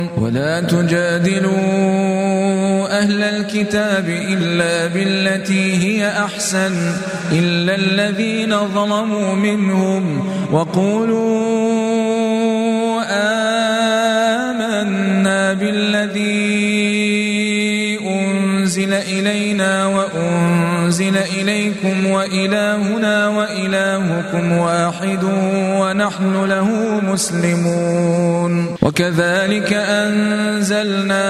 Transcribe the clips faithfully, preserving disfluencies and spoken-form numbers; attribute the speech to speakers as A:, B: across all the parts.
A: ولا تجادلوا أهل الكتاب إلا بالتي هي أحسن إلا الذين ظلموا منهم وقولوا آمنا بالذي أنزل إلينا وأنزل إليكم وإلهنا وإلهكم واحد ونحن له مسلمون. وكذلك أنزلنا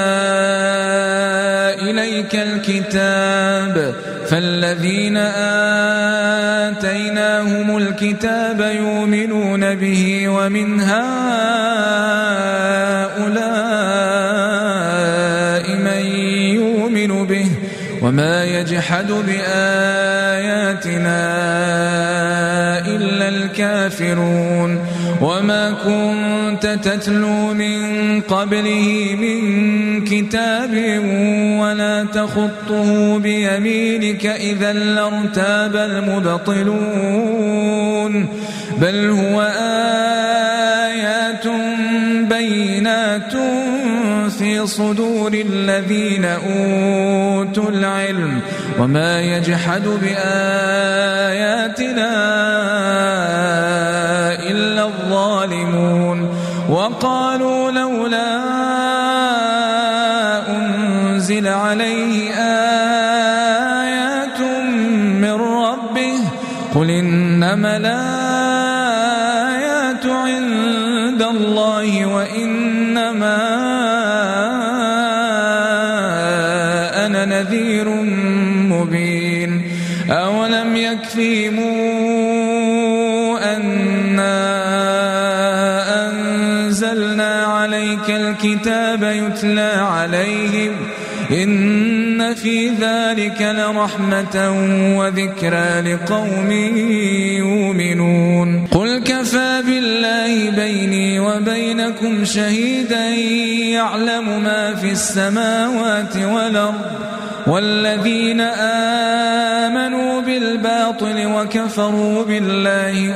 A: إليك الكتاب فالذين آتيناهم الكتاب يؤمنون به ومن هؤلاء من يؤمن به وما يجحد بآياتنا إلا الكافرون. وما كنت تتلو من قبله من كتاب ولا تخطه بيمينك إذا لارتاب المبطلون بل هو آيات بينات في صدور الذين أوتوا العلم وما يجحد بآياتنا إلا الظالمون. وقالوا لولا أنزل عليه آيات من ربه قل إنما الآيات عند الله وإنما أنا نذير مبين. أولم يكفيهم أنا أنزلنا عليك الكتاب يتلى عليهم إن في ذلك لرحمة وذكرى لقوم يؤمنون. قل كفى بالله بيني وبينكم شهيدا يعلم ما في السماوات والأرض والذين آمنوا بالباطل وكفروا بالله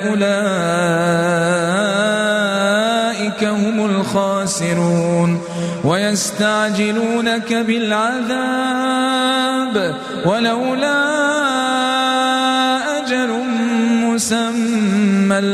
A: أولئك هم الخاسرون. ويستعجلونك بالعذاب ولولا أجل مسمى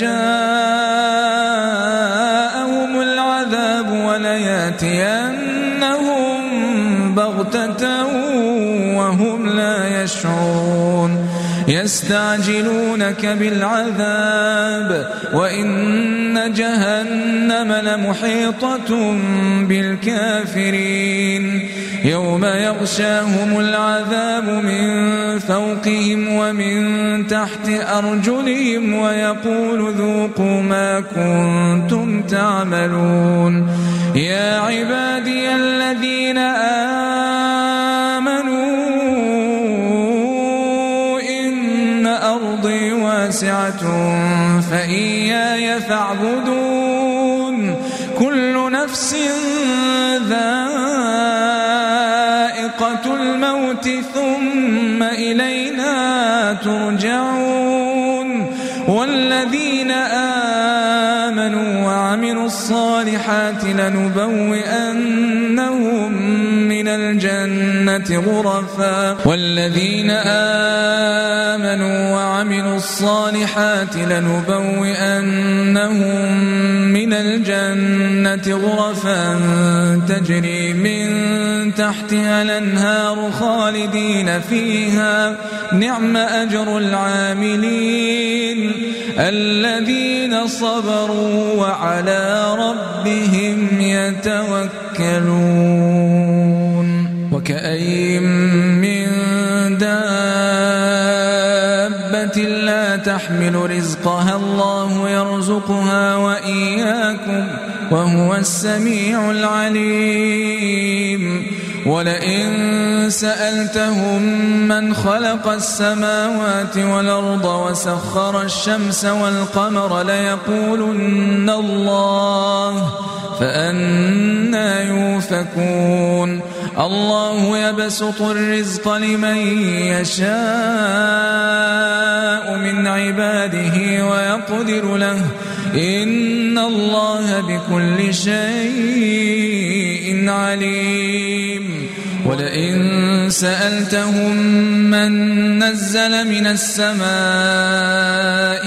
A: لجاءهم العذاب ولياتينهم بغتة وهم لا يشعرون. يستعجلونك بالعذاب وإن جهنم لمحيطة بالكافرين يوم يغشاهم العذاب من فوقهم ومن تحت أرجلهم ويقول ذوقوا ما كنتم تعملون. يا عبادي الذين آمنوا إن أرضي واسعة فإياي فاعبدون. كل نفس ذائقة الموت ثم إلينا ترجعون. والذين آمنوا وعملوا الصالحات لنبوئنهم من الجنة غرفا والذين آمنوا وعملوا الصالحات لنبوئنهم من الجنة غرفا تجري من تحتها الأنهار خالدين فيها نعم أجر العاملين الذين صبروا وعلى ربهم يتوكلون. وكأين من دابة لا تحمل رزقها الله يرزقها وإياكم وهو السميع العليم. ولئن سألتهم من خلق السماوات والأرض وسخر الشمس والقمر ليقولن الله فأنى يؤفكون. الله يبسط الرزق لمن يشاء من عباده ويقدر له إن الله بكل شيء عليم ولئن سألتهم من نزل من السماء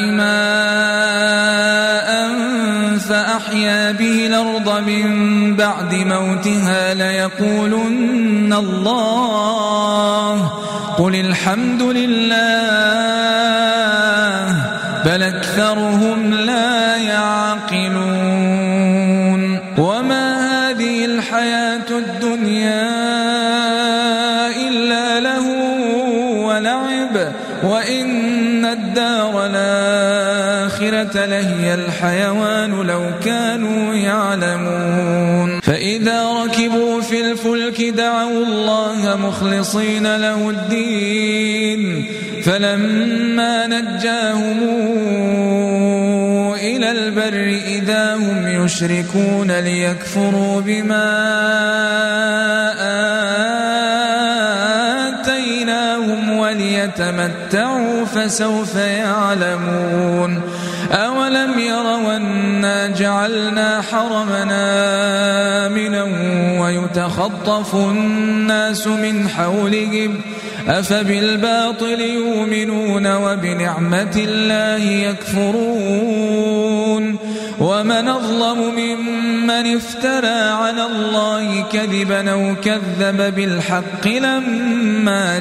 A: ماء فأحيا به الأرض من بعد موتها ليقولن الله قل الحمد لله بل أكثرهم لا يعقلون وما هذه الحياة الدنيا إلا لهو ولعب وإن الدار الآخرة لهي الحيوان لو كانوا يعلمون فإذا ركبوا في الفلك دعوا الله مخلصين له الدين فلما نجاهم إلى البر إذا هم يشركون ليكفروا بما آتيناهم وليتمتعوا فسوف يعلمون أولم يروا أنا جعلنا حرمنا آمنا ويتخطف الناس من حولهم أفبالباطل يؤمنون وبنعمة الله يكفرون ومن أظلم ممن افترى على الله كذبا أو كذب بالحق لما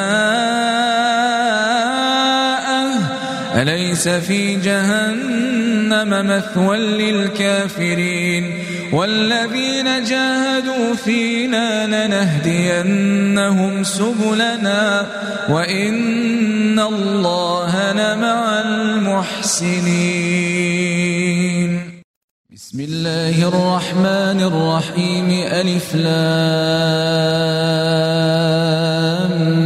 A: جاءه أليس في جهنم مثوى للكافرين والذين جاهدوا فينا لنهدينهم سبلنا وإن الله لمع المحسنين بسم الله الرحمن الرحيم ألف لام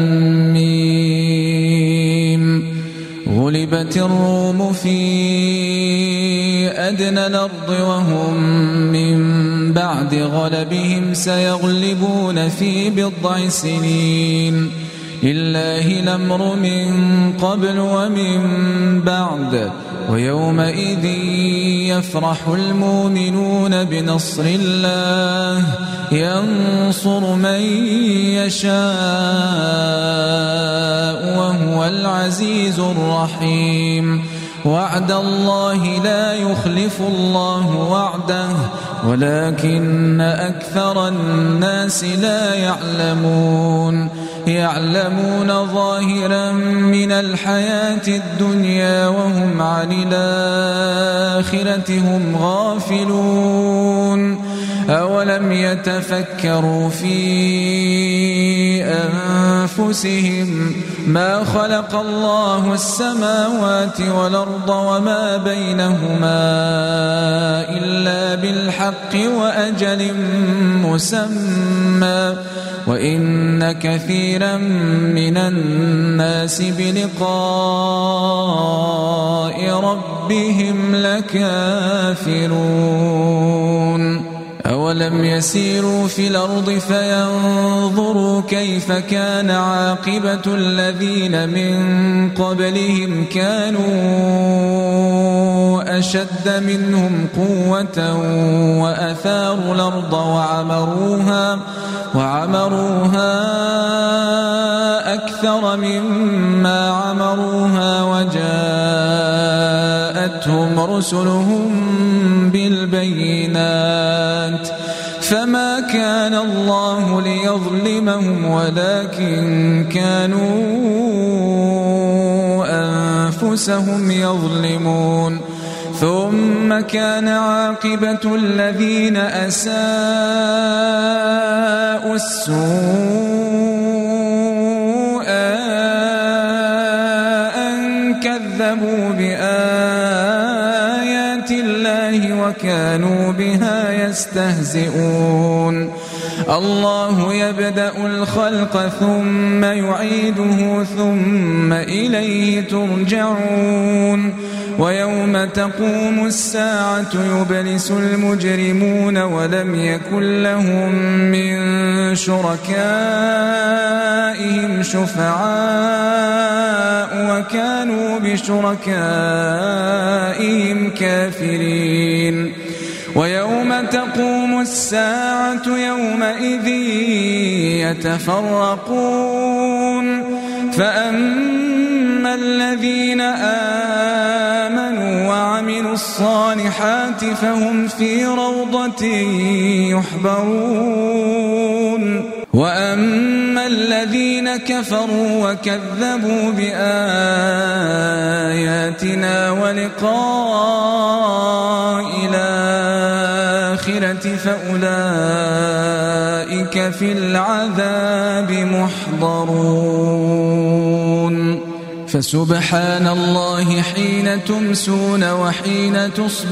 A: ميم غلبت الروم في أدنى الأرض وهم من بعد غلبهم سيغلبون في بضع سنين لله الأمر من قبل ومن بعد ويومئذ يفرح المؤمنون بنصر الله ينصر من يشاء وهو العزيز الرحيم وعد الله لا يخلف الله وعده ولكن أكثر الناس لا يعلمون يعلمون ظاهرا من الحياة الدنيا وهم عن الآخرة هم غافلون أولم يتفكروا في أنفسهم ما خلق الله السماوات والأرض وما بينهما إلا بالحق وأجل مسمى وإن كثيرا من الناس بلقاء ربهم لكافرون أولم يسيروا في الأرض فينظروا كيف كان عاقبة الذين من قبلهم كانوا أشد منهم قوة وأثاروا الأرض وعمروها وعمروها أكثر مما عمروها وجاءتهم رسلهم بالبينات فما كان الله ليظلمهم ولكن كانوا أنفسهم يظلمون ثم كان عاقبة الذين أساءوا السوء أن كذبوا بآيات الله وكانوا بها يستهزئون الله يبدأ الخلق ثم يعيده ثم إليه ترجعون ويوم تقوم الساعة يبلس المجرمون ولم يكن لهم من شركائهم شفعاء وكانوا بشركائهم كافرين ويوم تقوم الساعة يومئذ يتفرقون فأما الذين آمنوا وعملوا الصالحات فهم في روضة يحبرون وأما الذين كفروا وكذبوا بآياتنا ولقاء الآخرة فأولئك في العذاب محضرون فسبحان الله حين تمسون وحين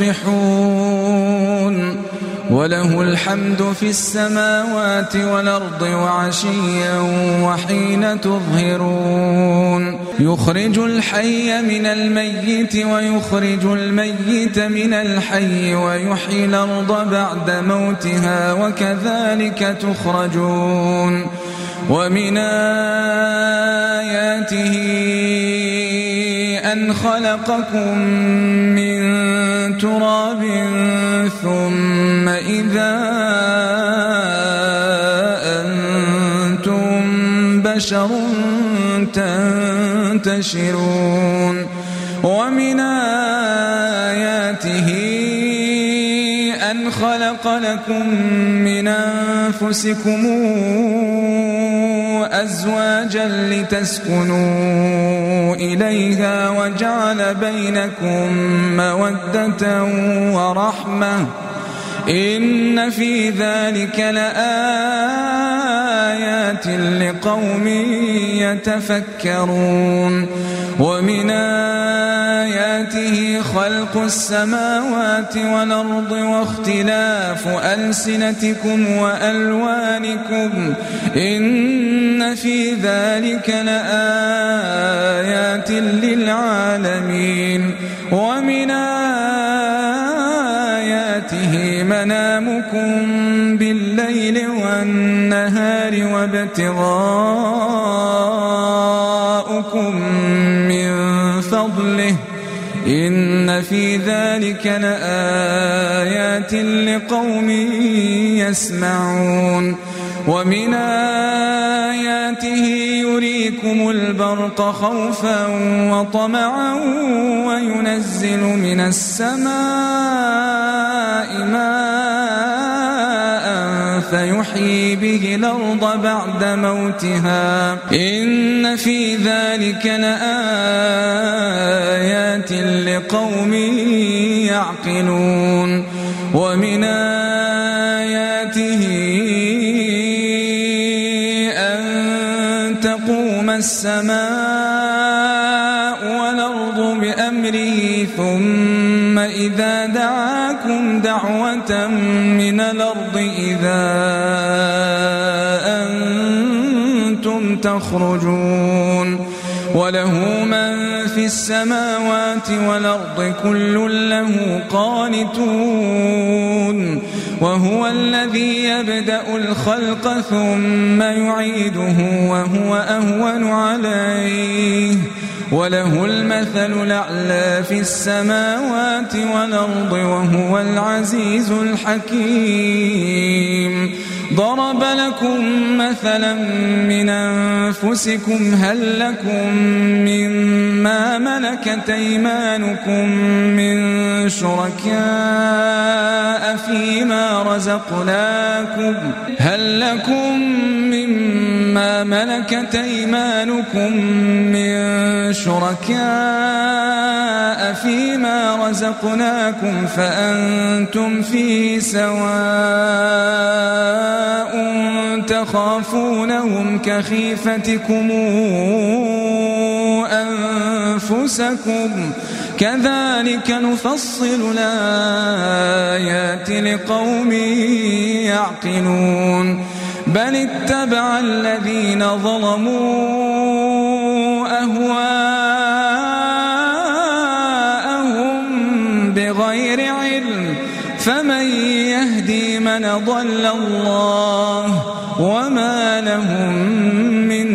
A: تصبحون وله الحمد في السماوات والأرض وعشيا وحين تظهرون يخرج الحي من الميت ويخرج الميت من الحي ويحيي الأرض بعد موتها وكذلك تخرجون ومن آياته أن خلقكم من تراب ثم إذا أنتم بشر تنتشرون ومن آياته أن خلق لكم من أنفسكم أزواجا لتسكنوا إليها وجعل بينكم مودة ورحمة إن في ذلك لآيات لقوم يتفكرون ومن آياته خلق السماوات والأرض واختلاف ألسنتكم وألوانكم إن في ذلك لآيات للعالمين ومن آياته منامكم بالليل والنهار وابتغاؤكم من فضله إن في ذلك لآيات لقوم يسمعون ومن آياته يريكم البرق خوفا وطمعا وينزل من السماء ماء فيحيي به الأرض بعد موتها إن في ذلك لآيات لقوم يعقلون ومن آياته السماء والأرض بأمره ثم إذا دعاكم دعوة من الأرض إذا أنتم تخرجون وله من في السماوات والأرض كل له قانتون وهو الذي يبدأ الخلق ثم يعيده وهو أهون عليه وله المثل الأعلى في السماوات والأرض وهو العزيز الحكيم ضرب لكم مثلا من أنفسكم هل لكم مما ملكت أيمانكم من شركاء فيما رزقناكم هل لكم مما ملكت أيمانكم من شركاء فيما رزقناكم فأنتم فيه سواء تخافونهم كخيفتكم أنفسكم كذلك نفصل الآيات لقوم يعقلون بل اتبع الذين ظلموا أهواءهم من ضل الله وما لهم من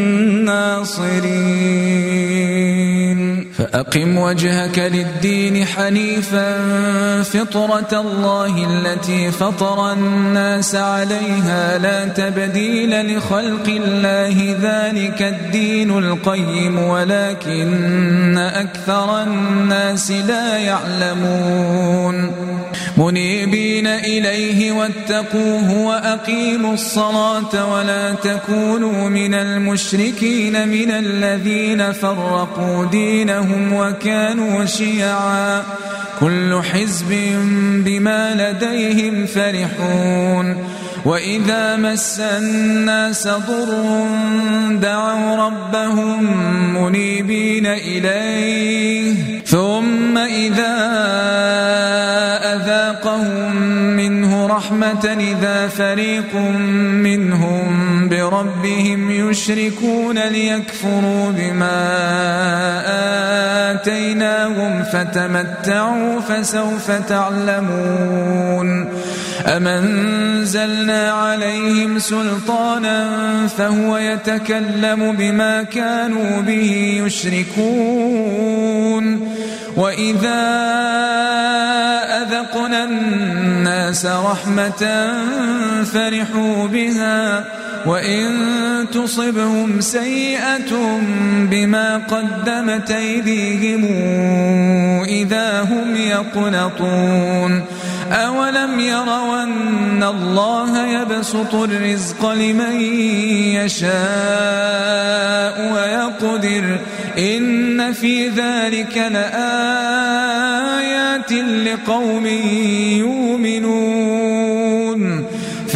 A: ناصرين فأقم وجهك للدين حنيفا فطرة الله التي فطر الناس عليها لا تبديل لخلق الله ذلك الدين القيم ولكن أكثر الناس لا يعلمون منيبين إليه واتقوه وأقيموا الصلاة ولا تكونوا من المشركين من الذين فرقوا دينهم وكانوا شيعا كل حزب بما لديهم فرحون وإذا مس الناس ضر دعوا ربهم منيبين إليه ثم إذا أذاقهم منه رحمة إذا فريق منهم بربهم يشركون ليكفروا بما آتيناهم فتمتعوا فسوف تعلمون أمنزلنا عليهم سلطانا فهو يتكلم بما كانوا به يشركون وإذا أذقنا الناس رحمة فرحوا بها وإن تصبهم سيئة بما قدمت أيديهم إذا هم يقنطون أولم يروا أن الله يبسط الرزق لمن يشاء ويقدر إن في ذلك لآيات لقوم يؤمنون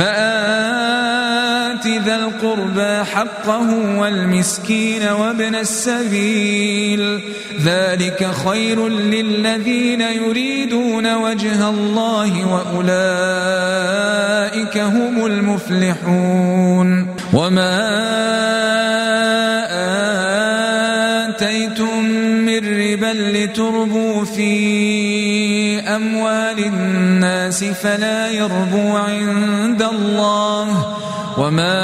A: فآت ذا القربى حقه والمسكين وابن السبيل ذلك خير للذين يريدون وجه الله وأولئك هم المفلحون وما آتيتم من ربا لتربوا في أموال الناس فلا يربو عند الله وما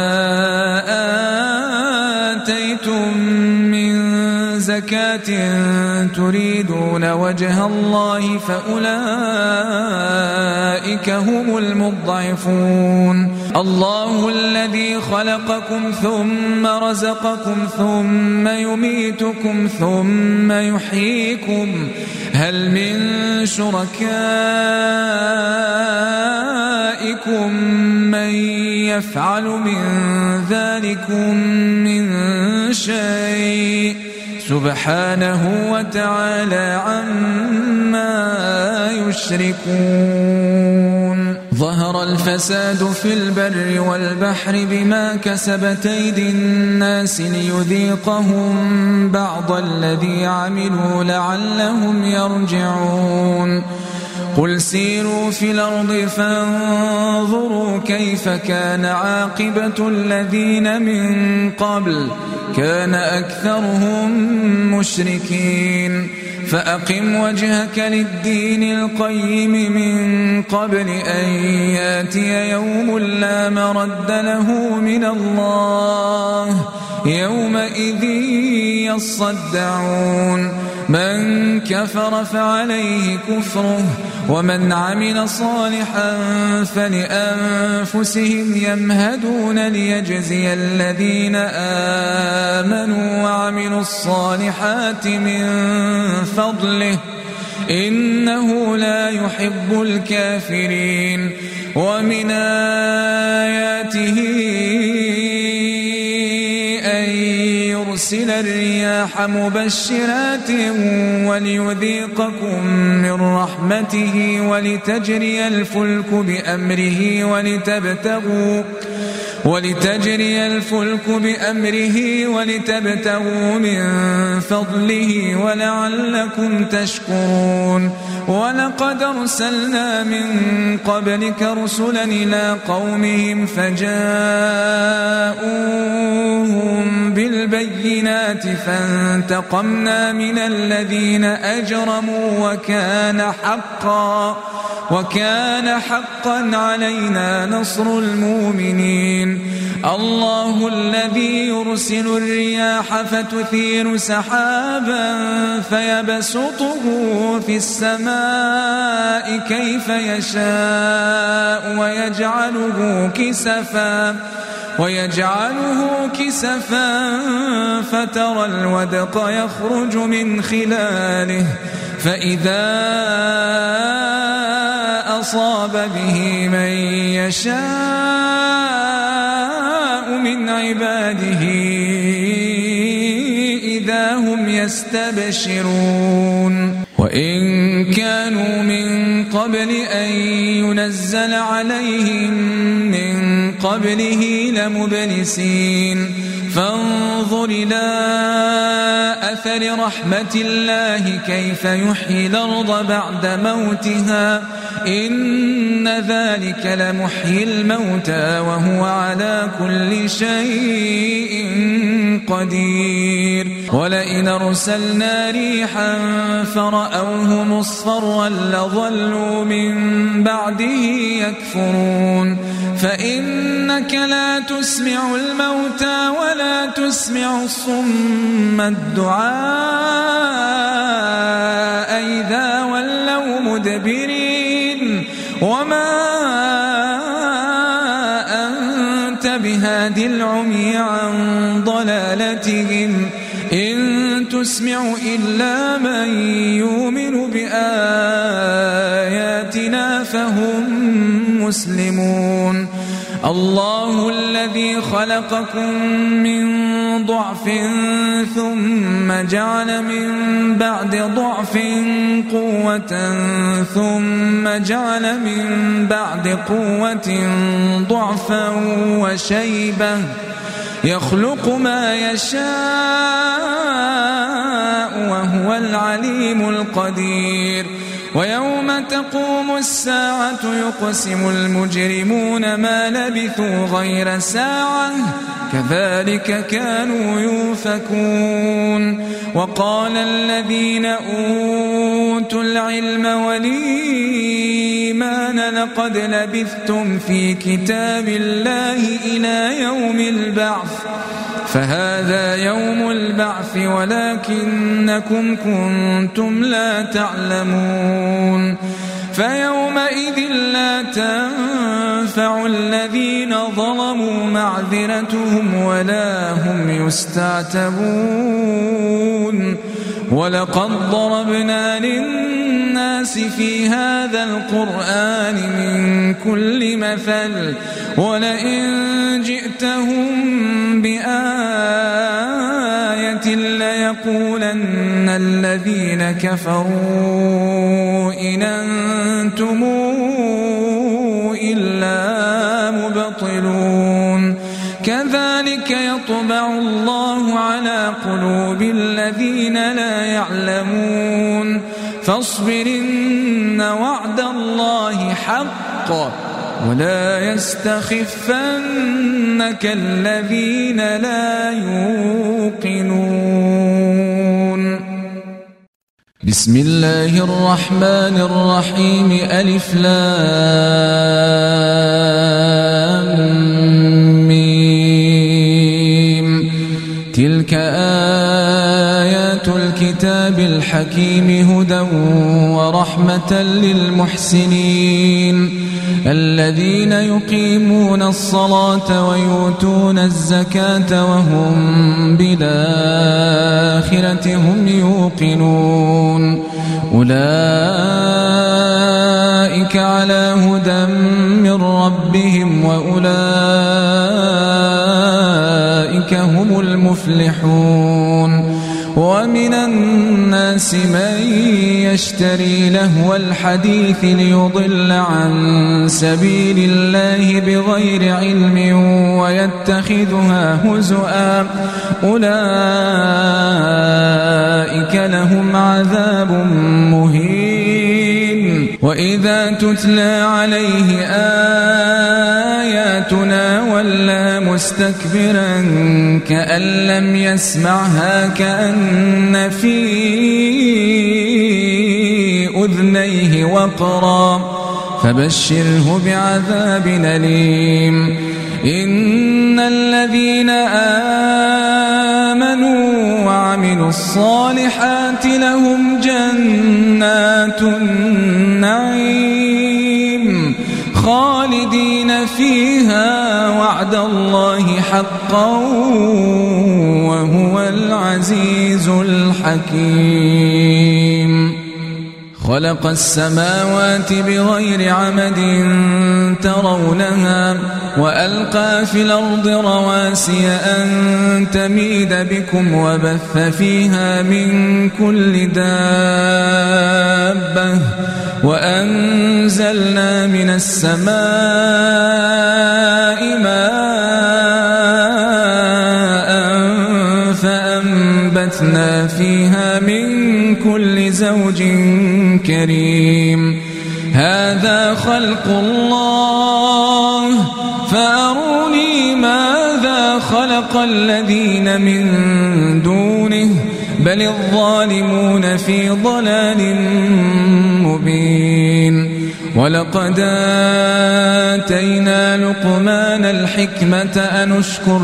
A: آتيتم من زكاة تريدون وجه الله فأولئك هم المضعفون الله الذي خلقكم ثم رزقكم ثم يميتكم ثم يحييكم هل من شركائكم من يفعل من ذلكم من شيء سبحانه وتعالى عما يشركون ظهر الفساد في البر والبحر بما كسبت أيدي الناس ليذيقهم بعض الذي عملوا لعلهم يرجعون قل سيروا في الأرض فانظروا كيف كان عاقبة الذين من قبل كان أكثرهم مشركين فأقم وجهك للدين القيم من قبل أن يأتي يوم لا مرد له من الله يومئذ يصدعون من كفر فعليه كفره ومن عمل صالحا فلأنفسهم يمهدون ليجزي الذين آمنوا وعملوا الصالحات من فضله إنه لا يحب الكافرين ومن آياته أن يرسل الرياح مبشرات وليذيقكم من رحمته ولتجري الفلك بأمره ولتبتغوا ولتجري الفلك بأمره ولتبتغوا من فضله ولعلكم تشكرون ولقد أرسلنا من قبلك رسلا إلى قومهم فجاءوهم بالبينات فانتقمنا من الذين أجرموا وكان حقا وكان حقا علينا نصر المؤمنين. الله الذي يرسل الرياح فتثير سحابا فيبسطه في السماء كيف يشاء ويجعله كسفا ويجعله كسفا فترى الودق يخرج من خلاله فإذا أصاب به من يشاء من عباده إذا هم يستبشرون. وإن كانوا من قبل أن ينزل عليهم من قبله لمبلسين فانظر إلى أثر رحمة الله كيف يحيي الأرض بعد موتها إن ذلك لمحيي الموتى وهو على كل شيء قدير. ولئن أرسلنا ريحا فرأوه مصفرا لظلوا من بعده يكفرون فإنك لا تسمع الموتى ولا تسمع الصم الدعاء إذا ولوا مدبرين وما أنت بهادي العمي عن ضلالتهم إن تسمع إلا من يؤمن بآياتنا فهم مسلمون. الله الذي خلقكم من ضعف ثم جعل من بعد ضعف قوة ثم جعل من بعد قوة ضعفا وشيبة يخلق ما يشاء وهو العليم القدير. ويوم تقوم الساعة يقسم المجرمون ما لبثوا غير ساعة كذلك كانوا يؤفكون. وقال الذين أوتوا العلم والإيمان لقد لبثتم في كتاب الله إلى يوم البعث فهذا يوم البعث ولكنكم كنتم لا تعلمون. فيومئذ لا تنفع الذين ظلموا معذرتهم ولا هم يستعتبون. ولقد ضربنا للناس في هذا القرآن من كل مثل ولئن جئتهم بآية ليقولن الذين كفروا إن أنتم إلا مبطلون. كذلك يطبع الله على قلوب الذين لا يعلمون. فاصبر إن وعد الله حق ولا يستخفنك الذين لا يوقنون. بسم الله الرحمن الرحيم ألف لام ميم تلك آيات الكتاب الحكيم هدى ورحمة للمحسنين الذين يقيمون الصلاة ويؤتون الزكاة وهم بالآخرة هم يوقنون. أولئك على هدى من ربهم وأولئك هم المفلحون. ومن الناس من يشتري لهو الحديث ليضل عن سبيل الله بغير علم ويتخذها هزؤا أولئك لهم عذاب مهين. وإذا تتلى عليه آياتنا ولى مستكبرا كأن لم يسمعها كأن في أذنيه وقرا فبشره بعذاب أليم. إن الذين آمنوا وعملوا الصالحات لهم جنات النعيم خالدين فيها وعد الله حقا وهو العزيز الحكيم. خلق السماوات بغير عمد ترونها وألقى في الأرض رواسي أن تميد بكم وبث فيها من كل دابة وأنزلنا من السماء ماء فأنبتنا فيها من كل زوج كريم. هذا خلق الله فأروني ماذا خلق الذين من دونه بل الظالمون في ضلال مبين. ولقد آتينا لقمان الحكمة أن اشكر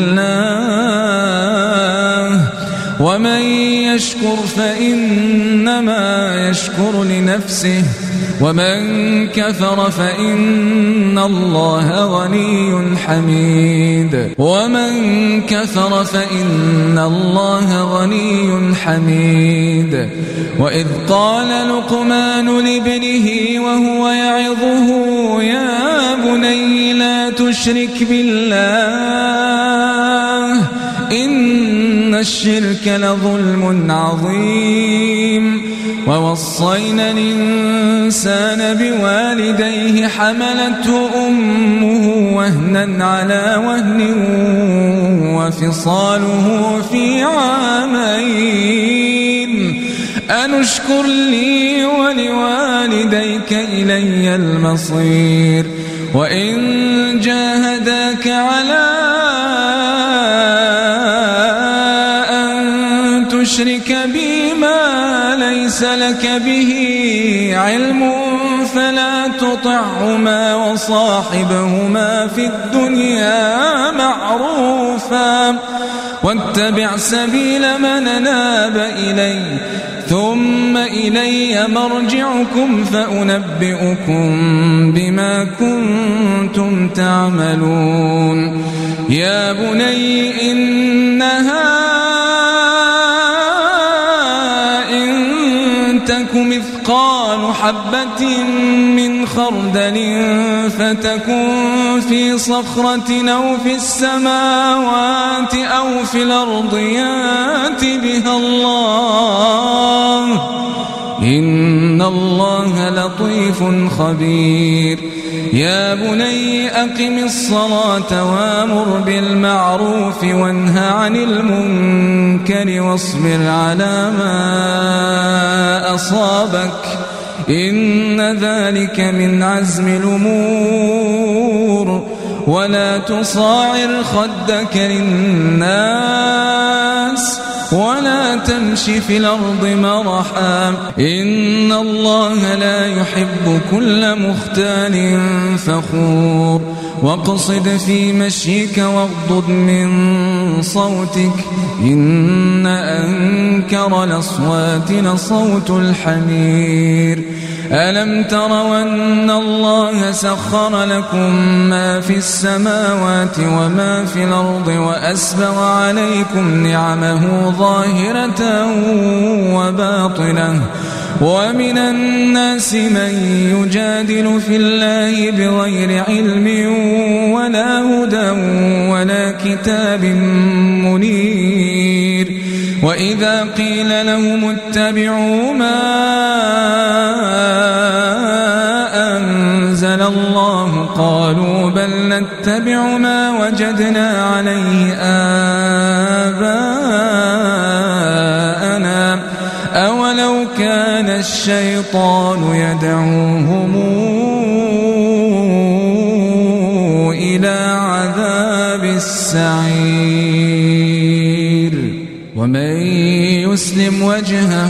A: لله ومن يشكر فإنما يشكر لنفسه ومن كفر فإن الله غني حميد ومن كفر فإن الله غني حميد. وإذ قال لقمان لابنه وهو يعظه يا بني لا تشرك بالله إن الشرك لظلم عظيم. ووصينا الإنسان بوالديه حملته أمه وهنا على وهن وفصاله في عامين أن اشكر لي ولوالديك إلي المصير. وإن جاهداك على أن تشرك بي ما ليس لك به علم فلا تطعهما وصاحبهما في الدنيا معروفا واتبع سبيل من أناب إلي ثم إلي مرجعكم فأنبئكم بما كنتم تعملون. يا بني إنها إن تك مثقال حبة من خردل فتكن في صخرة أو في السماوات أو في الأرض يات بها الله إن الله لطيف خبير. يا بني أقم الصلاة وامر بالمعروف وانه عن المنكر واصبر على ما أصابك إن ذلك من عزم الأمور. ولا تصاعر خدك للناس ولا تمشي في الأرض مرحا إن الله لا يحب كل مختال فخور. واقصد في مشيك واغضض من صوتك إن أنكر الأصوات لصوت الحمير. ألم تروا أن الله سخر لكم ما في السماوات وما في الأرض وأسبغ عليكم نعمه ظاهرة وباطنة ومن الناس من يجادل في الله بغير علم ولا هدى ولا كتاب منير. وإذا قيل لهم اتبعوا ما أنزل الله قالوا بل نتبع ما وجدنا عليه آباءنا أولو كان الشيطان يدعوهم إلى عذاب السعير. ومن يسلم وجهه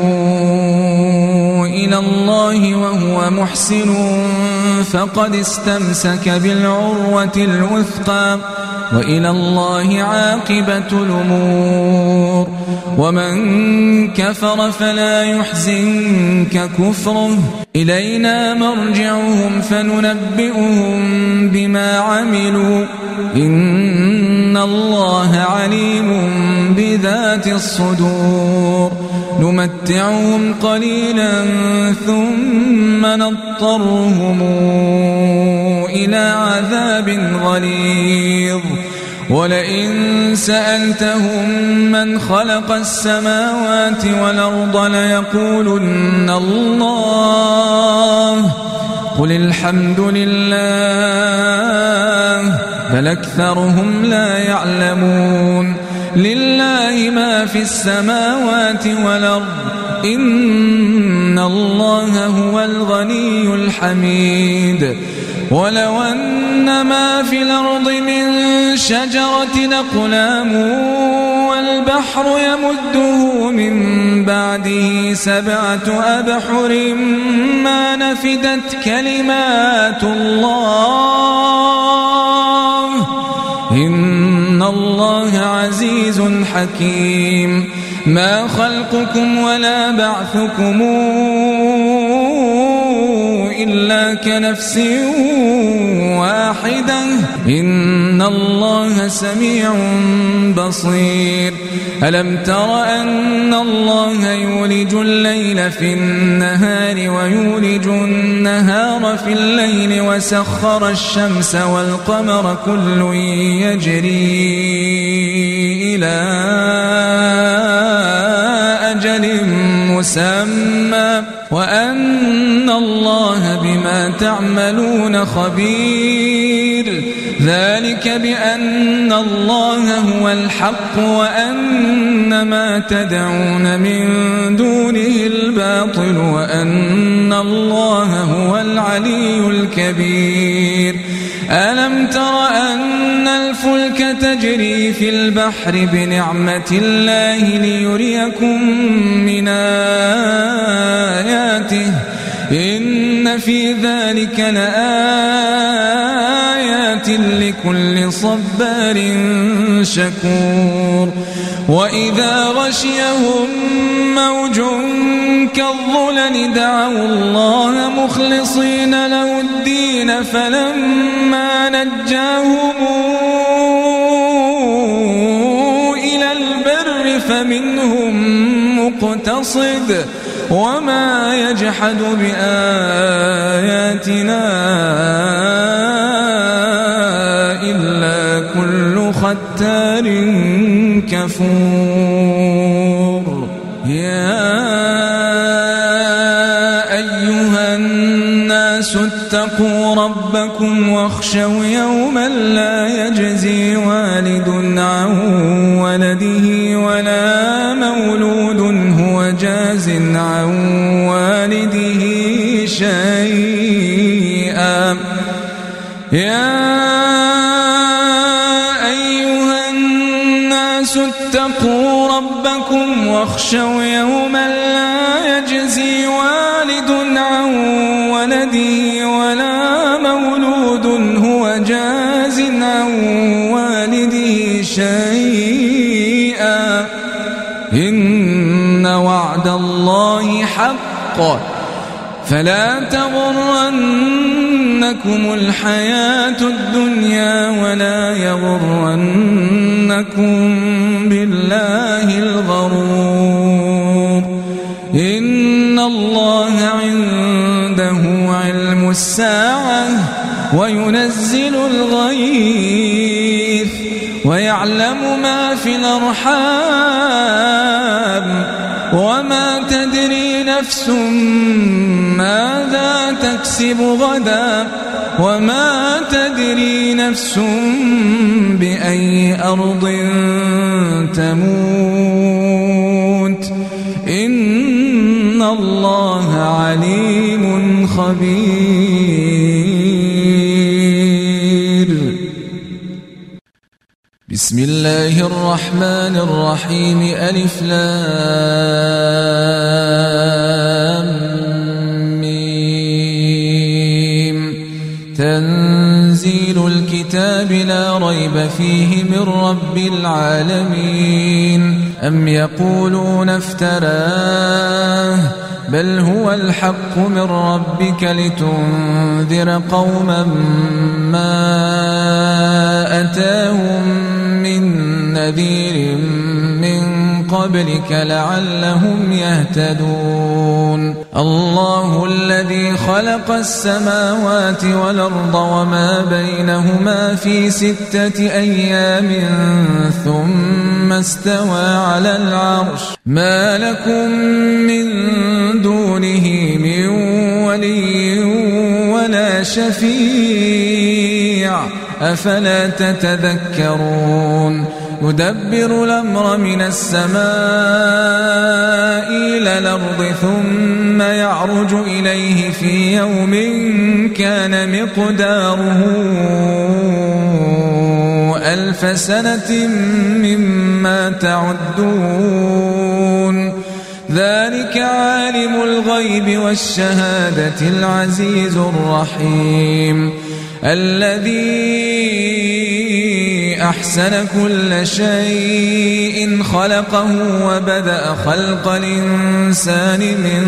A: إلى الله وهو محسن فقد استمسك بالعروة الوثقى وإلى الله عاقبة الأمور. ومن كفر فلا يحزنك كفره إلينا مرجعهم فننبئهم بما عملوا إن الله عليم بذات الصدور. نمتعهم قليلا ثم نضطرهم إلى عذاب غليظ. ولئن سألتهم من خلق السماوات والأرض ليقولن الله قل الحمد لله بل أكثرهم لا يعلمون. لله ما في السماوات والأرض إن الله هو الغني الحميد. ولو أن ما في الأرض من شجرة أقلام والبحر يمده من بعده سبعة أبحر ما نفدت كلمات الله إن الله عزيز حكيم. ما خلقكم ولا بعثكم إلا كنفس واحدة إن الله سميع بصير. ألم تر أن الله يولج الليل في النهار ويولج النهار في الليل وسخر الشمس والقمر كل يجري إلى أجل مسمى وأن الله بما تعملون خبير. ذلك بأن الله هو الحق وأن ما تدعون من دونه الباطل وأن الله هو العلي الكبير. ألم تر أن الفلك تجري في البحر بنعمة الله ليريكم من آياته إن في ذلك لآيات لكل صبار شكور. وإذا غشيهم موج كالظلل دعوا الله مخلصين له الدين فلما نجاهم إلى البر فمنهم مقتصد وما يجحد بآياتنا إلا كل ختار كفور. يا أيها الناس اتقوا ربكم واخشوا يوما لا يجزي والد عن ولده ولا مولود هو جاز عن والده شيئا. يا أيها الناس اتقوا ربكم واخشوا يوما لا يجزي والد عن ولده ولا مولود هو جاز عن والده شيئا إن وعد الله حق فلا تغرنكم الحياة الدنيا ولا يغرنكم بالله الغرور. إن الله عنده علم الساعة وينزل الغيث ويعلم ما في الأرحام وما تدري نفس ماذا تكسب غدا وما تدري نفس بأي أرض تموت إن الله عليم خبير. بسم الله الرحمن الرحيم ألف لام ميم تنزيل الكتاب لا ريب فيه من رب العالمين أم يقولون افتراه بل هو الحق من ربك لتنذر قوما ما أتاهم من نذير من قبلك لعلهم يهتدون الله الذي خلق السماوات والأرض وما بينهما في ستة أيام ثم استوى على العرش ما لكم من دونه من ولي ولا شفيع أفلا تتذكرون يدبر الأمر من السماء إلى الأرض ثم يعرج إليه في يوم كان مقداره ألف سنة مما تعدون ذلك عالم الغيب والشهادة العزيز الرحيم الذي أحسن كل شيء خلقه وبدأ خلق الإنسان من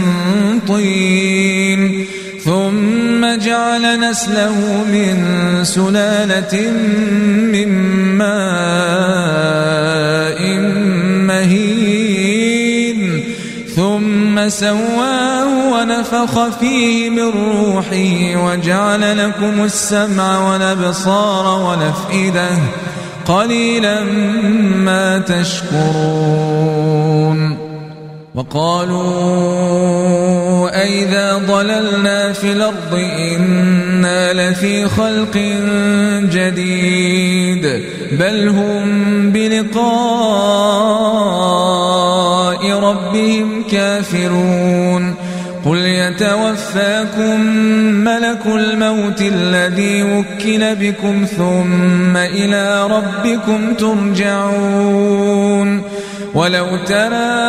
A: طين ثم جعل نسله من سلالة من ماء مهين ثم سواه ونفخ فيه من روحه وجعل لكم السمع والأبصار والأفئدة قليلا ما تشكرون وقالوا أئذا ضللنا في الأرض إنا لفي خلق جديد بل هم بلقاء ربهم كافرون قل يتوفاكم ملك الموت الذي وكل بكم ثم إلى ربكم ترجعون ولو ترى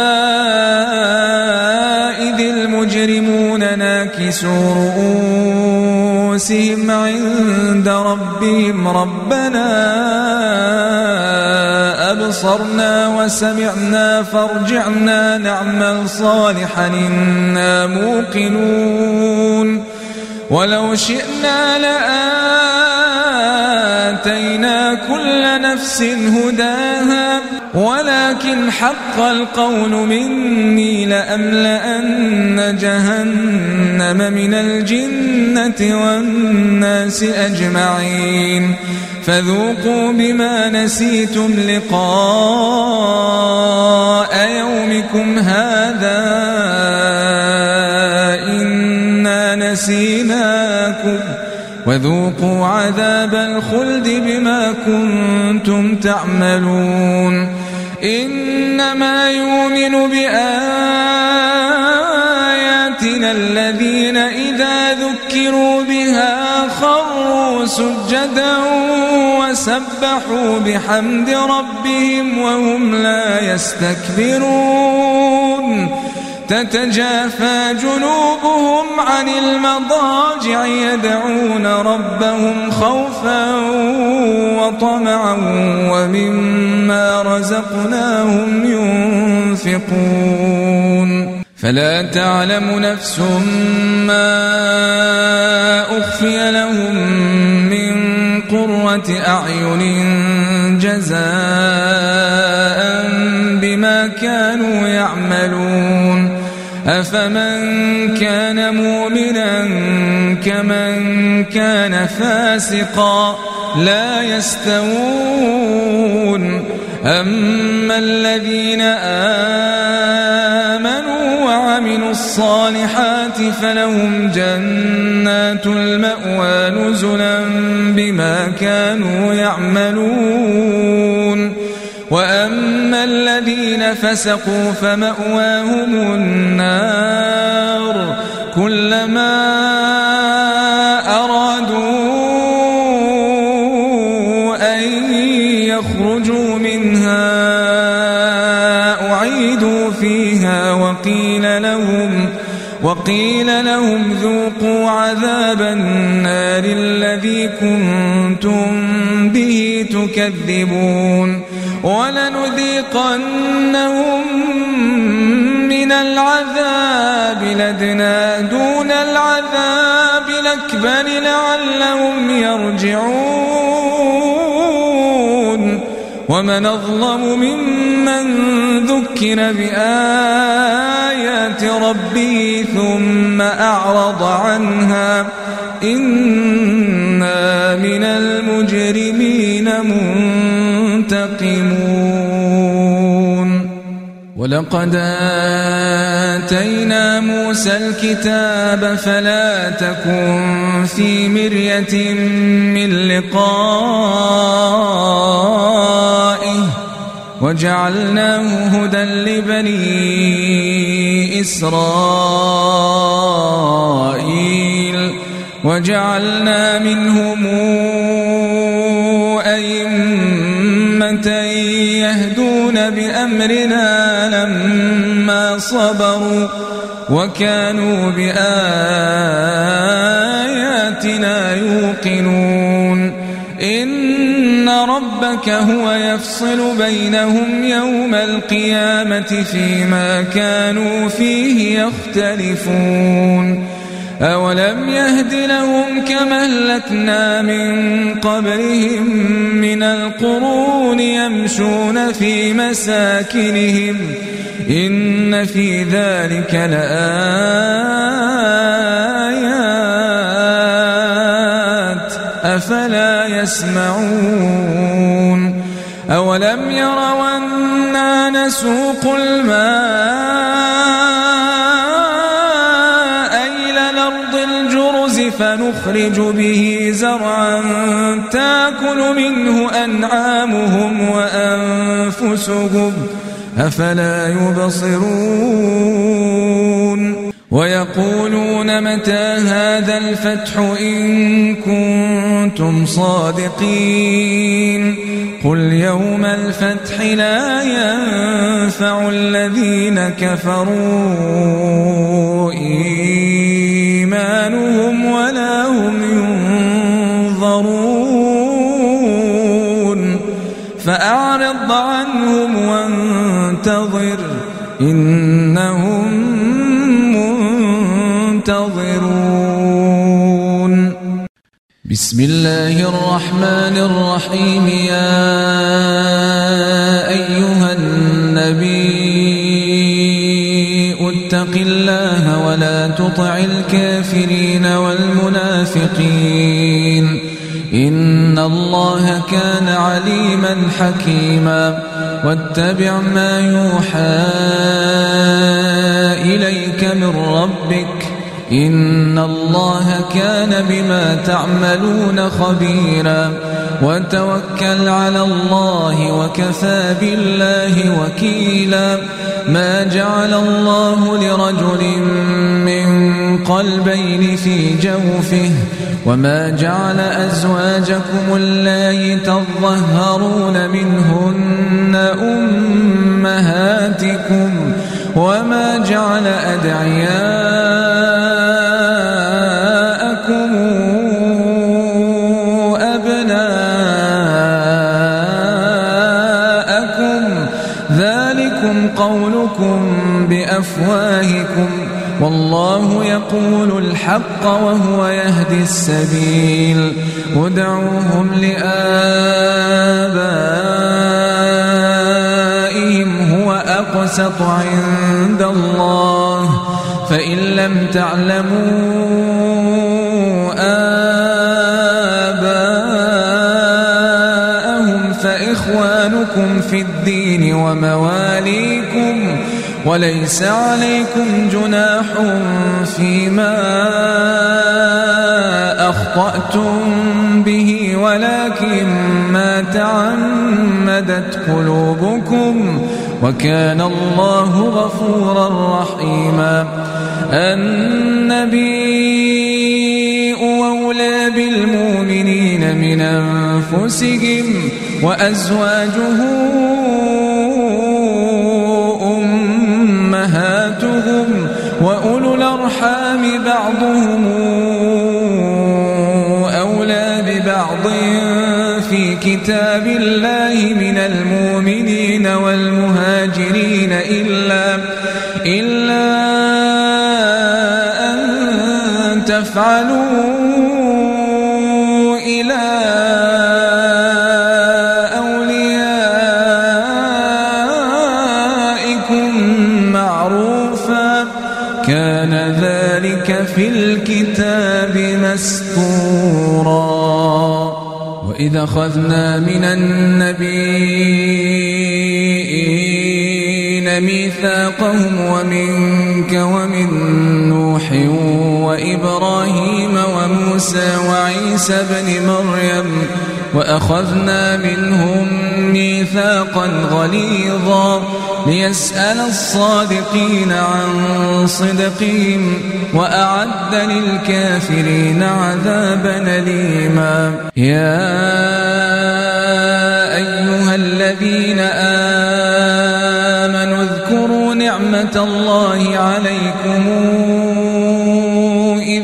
A: إذ المجرمون ناكسوا رؤوسهم عند ربهم ربنا أبصرنا وسمعنا فارجعنا نعمل صالحا إنا موقنون ولو شئنا لآتينا كل نفس هداها ولكن حق القول مني لأملأن جهنم من الجنة والناس أجمعين فذوقوا بما نسيتم لقاء يومكم هذا إنا نسيناكم وذوقوا عذاب الخلد بما كنتم تعملون إنما يؤمن بآياتنا الذين إذا ذكروا بها خروا سجدا وسبحوا بحمد ربهم وهم لا يستكبرون تتجافى جنوبهم عن المضاجع يدعون ربهم خوفا وطمعا ومما رزقناهم ينفقون فلا تعلم نفس ما أخفي لهم من قرة أعين جزاء بما كانوا يعملون أفمن كان مؤمنا كمن كان فاسقا لا يستوون أما الذين آمنوا وعملوا الصالحات فلهم جنات المأوى نزلا بما كانوا يعملون وأما الذين فسقوا فمأواهم النار كلما أرادوا أن اخرجوا منها أعيدوا فيها وقيل لهم وقيل لهم ذوقوا عذاب النار الذي كنتم به تكذبون ولنذيقنهم من العذاب الأدنى دون العذاب الأكبر لعلهم يرجعون ومن أظلم ممن ذكر بآيات ربه ثم أعرض عنها إنا من المجرمين منتقمون ولقد آتينا موسى الكتاب فلا تكن في مرية من لقائه وجعلناه هدى لبني إسرائيل وجعلنا منهم أئمة يهدون بأمرنا لما صبروا وكانوا بآياتنا يوقنون إن ربك هو يفصل بينهم يوم القيامة فيما كانوا فيه يختلفون أولم يهد لهم كما أهلكنا من قبلهم من القرون يمشون في مساكنهم إن في ذلك لآيات أفلا يسمعون أولم يروا أنا نسوق الماء إلى الأرض الجرز فنخرج به زرعا تأكل منه أنعامهم وأنفسهم أفلا يبصرون ويقولون متى هذا الفتح إن كنتم صادقين قل يوم الفتح لا ينفع الذين كفروا إيمانهم ولا هم ينظرون فأعرض عنهم وانتظر إنهم منتظرون بسم الله الرحمن الرحيم يا أيها النبي اتق الله ولا تطع الكافرين والمنافقين إن الله كان عليما حكيما واتبع ما يوحى إليك من ربك إن الله كان بما تعملون خبيرا وتوكل على الله وكفى بالله وكيلا ما جعل الله لرجل من قلبين في جوفه وما جعل أزواجكم اللائي تظهرون منهن أمهاتكم وما جعل أدعياءكم أبناءكم ذلكم قولكم بأفواهكم والله يقول الحق وهو يهدي السبيل ادعوهم لآبائهم هو أقسط عند الله فإن لم تعلموا آباءهم فإخوانكم في الدين ومواليكم وليس عليكم جناح فيما أخطأتم به ولكن ما تعمدت قلوبكم وكان الله غفورا رحيما النبي أولى بالمؤمنين من أنفسهم وأزواجه أمهاتهم وأولو الأرحام بعضهم أولى ببعض في كتاب الله من المؤمنين والمهاجرين إلا إلا أن تفعلوا إلى أوليائكم معروفا كان ذلك في الكتاب مسطورا. وإذ أخذنا من النبيين ميثاقهم ومنك ومن نوح وإبراهيم وموسى وعيسى بن مريم وأخذنا منهم ميثاقا غليظا ليسأل الصادقين عن صدقهم وأعد للكافرين عذابا أليما. يا أيها الذين آمنوا اذكروا نعمة الله عليكم إذ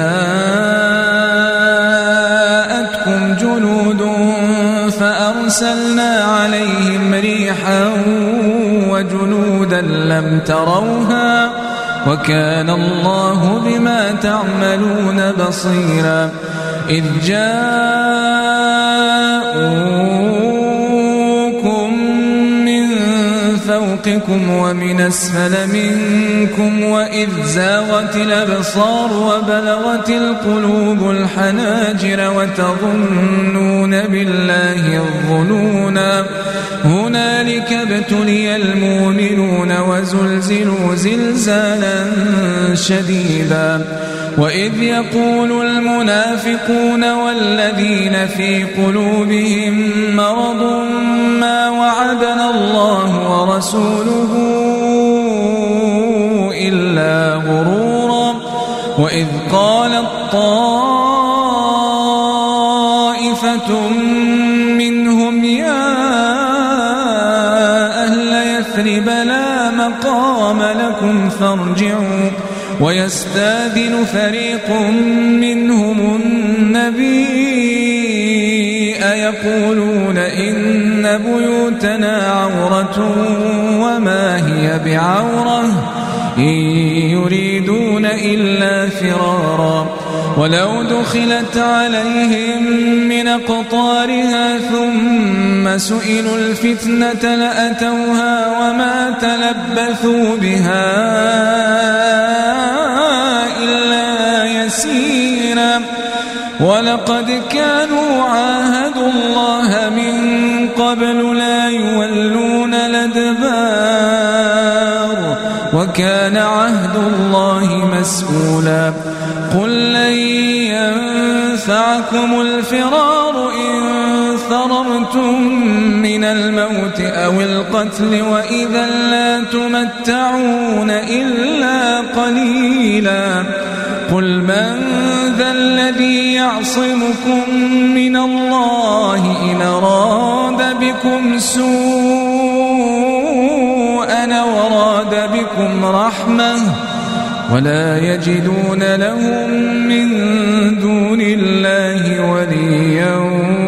A: جاءتكم جنود فأرسلنا عليهم ريحا وجنودا لم تروها وكان الله بما تعملون بصيرا. إذ جاءوكم من فوقكم ومن أسفل منكم وإذ زاغت الأبصار وبلغت القلوب الحناجر وتظنون بالله الظنونا هنالك ابتلي المؤمنون وزلزلوا زلزالا شديدا. وإذ يقول المنافقون والذين في قلوبهم مرض ما وعدنا الله ورسوله إلا غرورا. وإذ قالت طائفة منهم يا أهل يثرب لا مقام لكم فارجعوا ويستاذن فريق منهم النبي يقولون إن بيوتنا عورة وما هي بعورة إن يريدون إلا فرارا ولو دخلت عليهم من أقطارها ثم سئلوا الفتنة لأتوها وما تلبثوا بها إلا يسيرا. ولقد كانوا عاهدوا الله من قبل لا يولون الأدبار وكان عهد الله مسؤولا. قل لن ينفعكم الفرار إن فررتم من الموت أو القتل وإذا لا تمتعون إلا قليلا. قل من ذا الذي يعصمكم من الله إن أراد بكم سوءا وراد بكم رحمة ولا يجدون لهم من دون الله وليا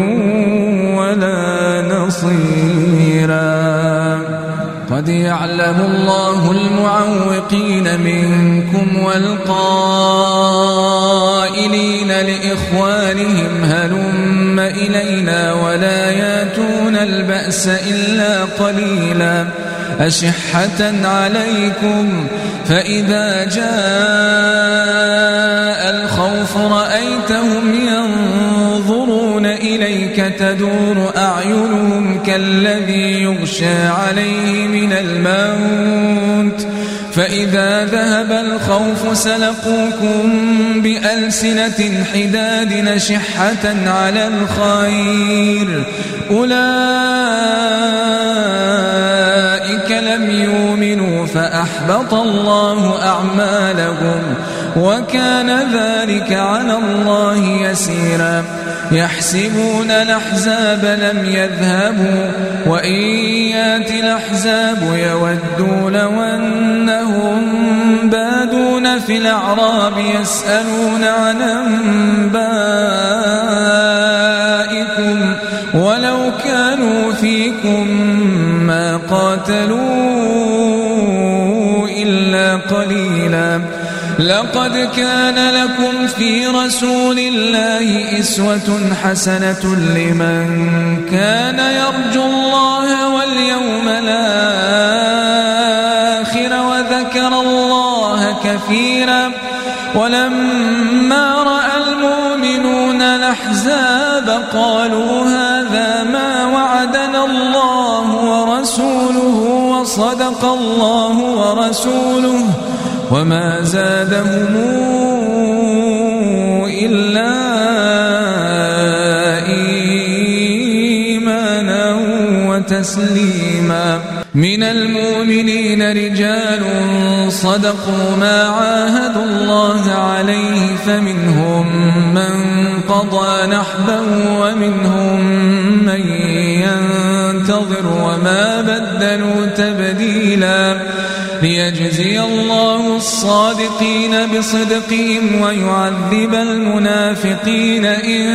A: ولا نصيرا. قد يعلم الله المعوقين منكم والقائلين لإخوانهم هلم إلينا ولا ياتون البأس إلا قليلا أشحة عليكم فإذا جاء الخوف رأيتهم ينظرون إليك تدور أعينهم كالذي يغشى عليه من الموت فإذا ذهب الخوف سلقوكم بألسنة حداد نشحة على الخير أولئك لم يؤمنوا فأحبط الله أعمالهم وكان ذلك على الله يسيرا. يحسبون الأحزاب لم يذهبوا وإن يأتي الأحزاب يودوا لو أنهم بادون في الأعراب يسألون عن أنبائكم ولو كانوا فيكم ما قاتلوا إلا قليلا لقد كان لكم في رسول الله أسوة حسنة لمن كان يرجو الله واليوم الآخر وذكر الله كثيرا ولما رأى المؤمنون الأحزاب قالوا هذا ما وعدنا الله ورسوله وصدق الله ورسوله وما زادهم إلا إيمانا وتسليما من المؤمنين رجال صدقوا ما عاهدوا الله عليه فمنهم من قضى نحبه ومنهم من ينتظر وما بدلوا تبديلا ليجزي الله الصادقين بصدقهم ويعذب المنافقين إن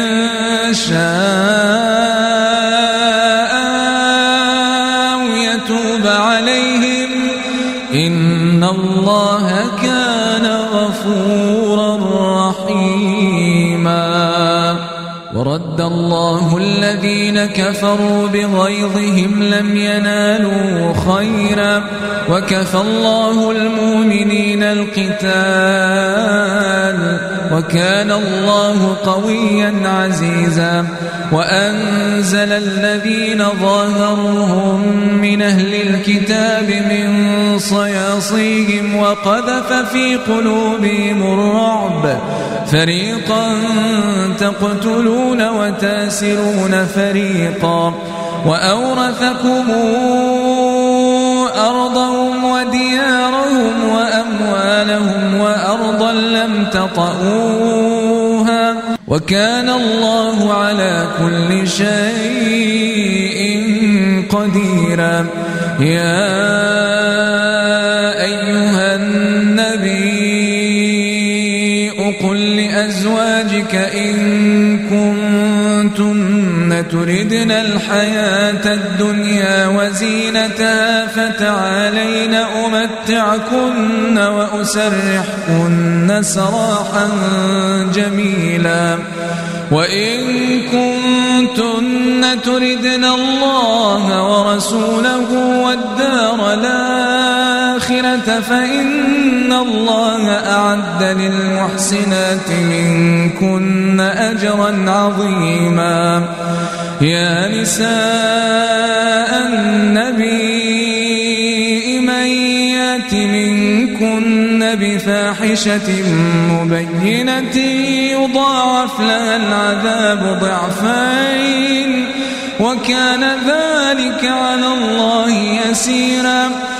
A: شاء أو يتوب عليهم إن الله كان غفورا رحيما ورد الله الذين كفروا بغيظهم لم ينالوا خيرا وكفى الله المؤمنين القتال وكان الله قويا عزيزا وأنزل الذين ظاهروهم من أهل الكتاب من صياصيهم وقذف في قلوبهم الرعب فريقا تقتلون وتاسرون فريقا وأورثكم أرضهم وديارهم وأموالهم وأرضا لم تطئوها وكان الله على كل شيء قديرا يا أيها النبي قل لأزواجك إن كنتن تردن الحياة الدنيا وزينتها فتعالين أمتعكن وأسرحكن سراحا جميلا وإن كنتن تردن الله ورسوله والدار الآخرة فإن الله أعد للمحسنات منكن أجرا عظيما يا نساء النبي من يات منكن بفاحشة مبينة يضاعف لها العذاب ضعفين وكان ذلك على الله يسيرا